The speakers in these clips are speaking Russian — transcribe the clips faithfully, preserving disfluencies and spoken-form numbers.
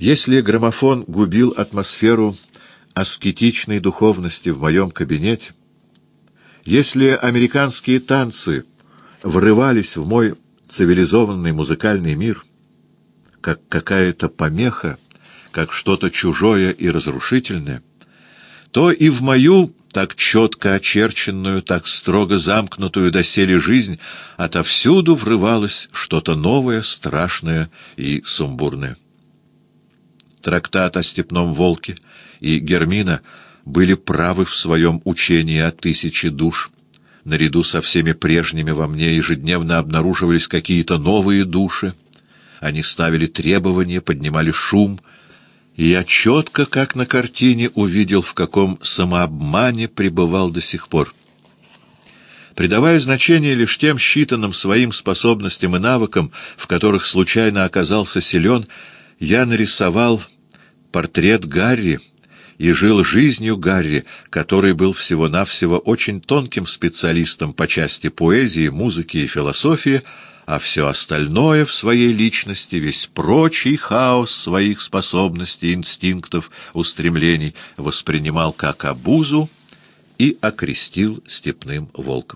Если граммофон губил атмосферу аскетичной духовности в моем кабинете, если американские танцы врывались в мой цивилизованный музыкальный мир, как какая-то помеха, как что-то чужое и разрушительное, то и в мою так четко очерченную, так строго замкнутую доселе жизнь отовсюду врывалось что-то новое, страшное и сумбурное. Трактат о степном волке и Гермина были правы в своем учении о тысяче душ. Наряду со всеми прежними во мне ежедневно обнаруживались какие-то новые души. Они ставили требования, поднимали шум, и я четко, как на картине, увидел, в каком самообмане пребывал до сих пор. Придавая значение лишь тем считанным своим способностям и навыкам, в которых случайно оказался силен, я нарисовал портрет Гарри и жил жизнью Гарри, который был всего-навсего очень тонким специалистом по части поэзии, музыки и философии, а все остальное в своей личности, весь прочий хаос своих способностей, инстинктов, устремлений воспринимал как обузу и окрестил степным волком.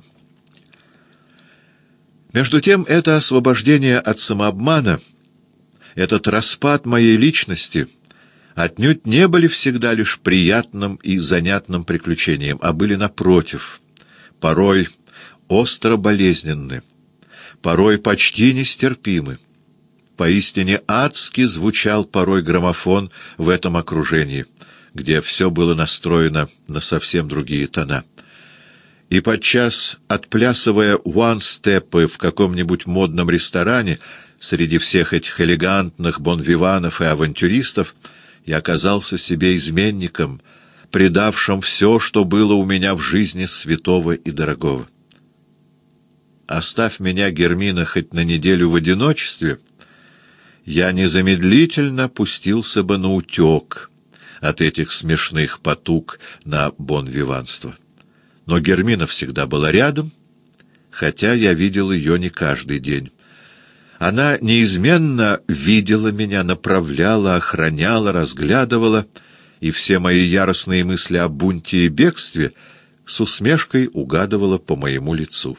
Между тем, это освобождение от самообмана, этот распад моей личности отнюдь не были всегда лишь приятным и занятным приключением, а были, напротив, порой остро болезненны, порой почти нестерпимы. Поистине адски звучал порой граммофон в этом окружении, где все было настроено на совсем другие тона. И подчас, отплясывая уан-степы в каком-нибудь модном ресторане, среди всех этих элегантных бонвиванов и авантюристов, я оказался себе изменником, предавшим все, что было у меня в жизни святого и дорогого. Оставь меня, Гермина, хоть на неделю в одиночестве, я незамедлительно пустился бы на утек от этих смешных потуг на бонвиванство. Но Гермина всегда была рядом, хотя я видел ее не каждый день. Она неизменно видела меня, направляла, охраняла, разглядывала, и все мои яростные мысли о бунте и бегстве с усмешкой угадывала по моему лицу.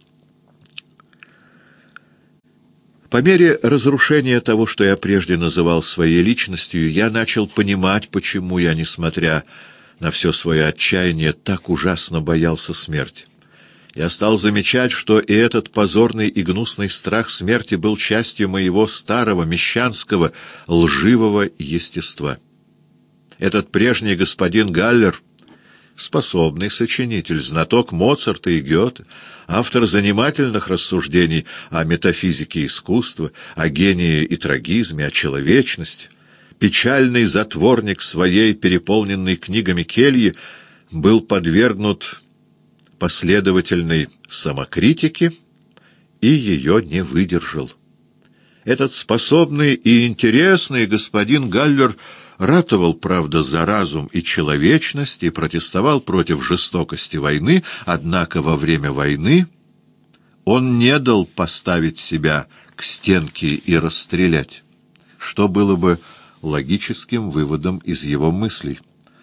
По мере разрушения того, что я прежде называл своей личностью, я начал понимать, почему я, несмотря на все свое отчаяние, так ужасно боялся смерти. Я стал замечать, что и этот позорный и гнусный страх смерти был частью моего старого, мещанского, лживого естества. Этот прежний господин Галлер, способный сочинитель, знаток Моцарта и Гёте, автор занимательных рассуждений о метафизике искусства, о гении и трагизме, о человечности, печальный затворник своей переполненной книгами кельи, был подвергнут последовательной самокритике и ее не выдержал. Этот способный и интересный господин Галлер ратовал, правда, за разум и человечность и протестовал против жестокости войны, однако во время войны он не дал поставить себя к стенке и расстрелять, что было бы логическим выводом из его мыслей.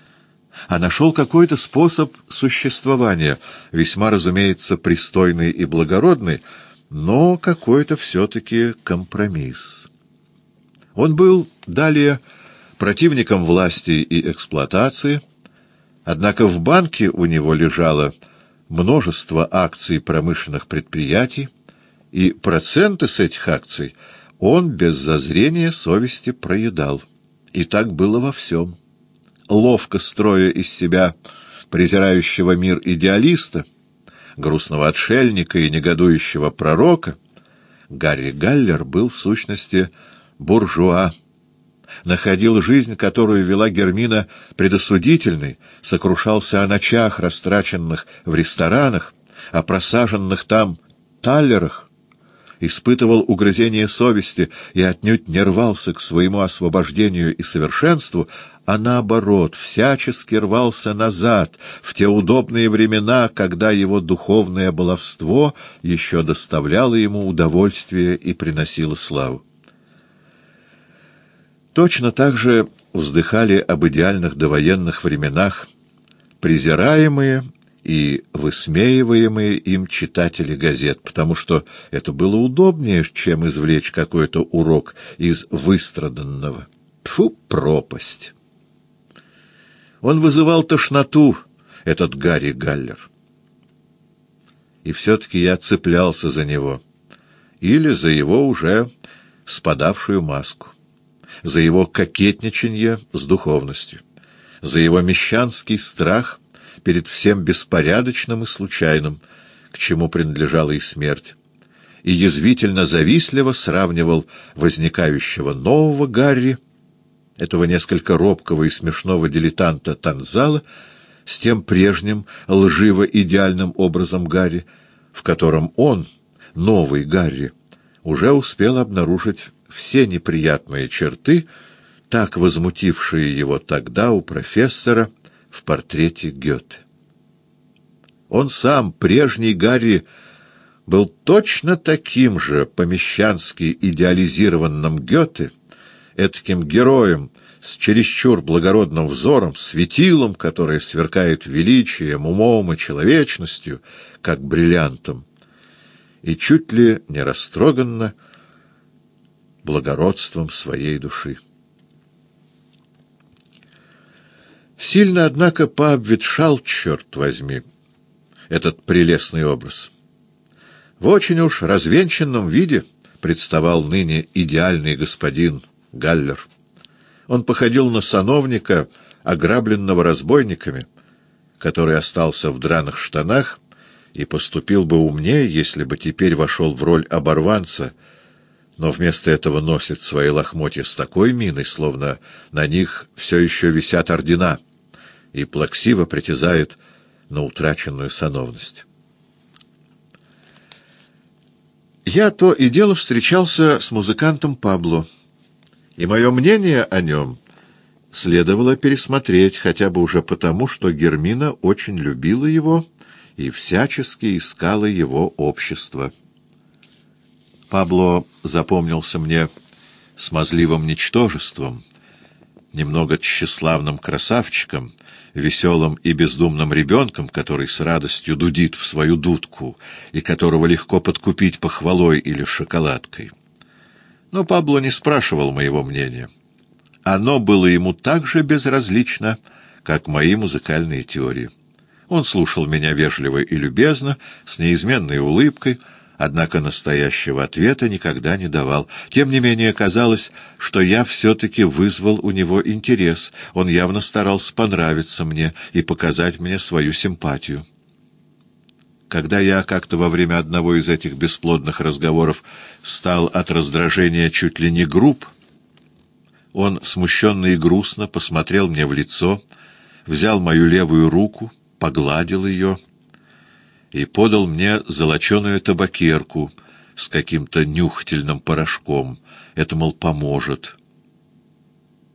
А нашел какой-то способ существования, весьма, разумеется, пристойный и благородный, но какой-то все-таки компромисс. Он был далее противником власти и эксплуатации, однако в банке у него лежало множество акций промышленных предприятий, и проценты с этих акций он без зазрения совести проедал. И так было во всем. Ловко строя из себя презирающего мир идеалиста, грустного отшельника и негодующего пророка, Гарри Галлер был в сущности буржуа, находил жизнь, которую вела Гермина, предосудительной, сокрушался о ночах, растраченных в ресторанах, о просаженных там таллерах, испытывал угрызение совести и отнюдь не рвался к своему освобождению и совершенству, а наоборот, всячески рвался назад, в те удобные времена, когда его духовное баловство еще доставляло ему удовольствие и приносило славу. Точно так же вздыхали об идеальных довоенных временах презираемые и высмеиваемые им читатели газет, потому что это было удобнее, чем извлечь какой-то урок из выстраданного. Тьфу, пропасть! Он вызывал тошноту, этот Гарри Галлер. И все-таки я цеплялся за него, или за его уже спадавшую маску, за его кокетничанье с духовностью, за его мещанский страх перед всем беспорядочным и случайным, к чему принадлежала и смерть, и язвительно-завистливо сравнивал возникающего нового Гарри, этого несколько робкого и смешного дилетанта Танзала, с тем прежним лживо-идеальным образом Гарри, в котором он, новый Гарри, уже успел обнаружить все неприятные черты, так возмутившие его тогда у профессора в портрете Гёте. Он сам, прежний Гарри, был точно таким же помещански идеализированным Гёте, этаким героем с чересчур благородным взором, светилом, которое сверкает величием, умом и человечностью, как бриллиантом, и чуть ли не растроганно благородством своей души. Сильно, однако, пообветшал, черт возьми, этот прелестный образ. В очень уж развенчанном виде представал ныне идеальный господин Галлер. Он походил на сановника, ограбленного разбойниками, который остался в драных штанах и поступил бы умнее, если бы теперь вошел в роль оборванца, но вместо этого носит свои лохмотья с такой миной, словно на них все еще висят ордена, и плаксиво притязает на утраченную сановность. Я то и дело встречался с музыкантом Пабло, и мое мнение о нем следовало пересмотреть, хотя бы уже потому, что Гермина очень любила его и всячески искала его общество. Пабло запомнился мне смазливым ничтожеством, немного тщеславным красавчиком, веселым и бездумным ребенком, который с радостью дудит в свою дудку и которого легко подкупить похвалой или шоколадкой. Но Пабло не спрашивал моего мнения. Оно было ему так же безразлично, как мои музыкальные теории. Он слушал меня вежливо и любезно, с неизменной улыбкой, однако настоящего ответа никогда не давал. Тем не менее, казалось, что я все-таки вызвал у него интерес. Он явно старался понравиться мне и показать мне свою симпатию. Когда я как-то во время одного из этих бесплодных разговоров стал от раздражения чуть ли не груб, он смущенно и грустно посмотрел мне в лицо, взял мою левую руку, погладил ее и подал мне золоченую табакерку с каким-то нюхательным порошком. Это, мол, поможет.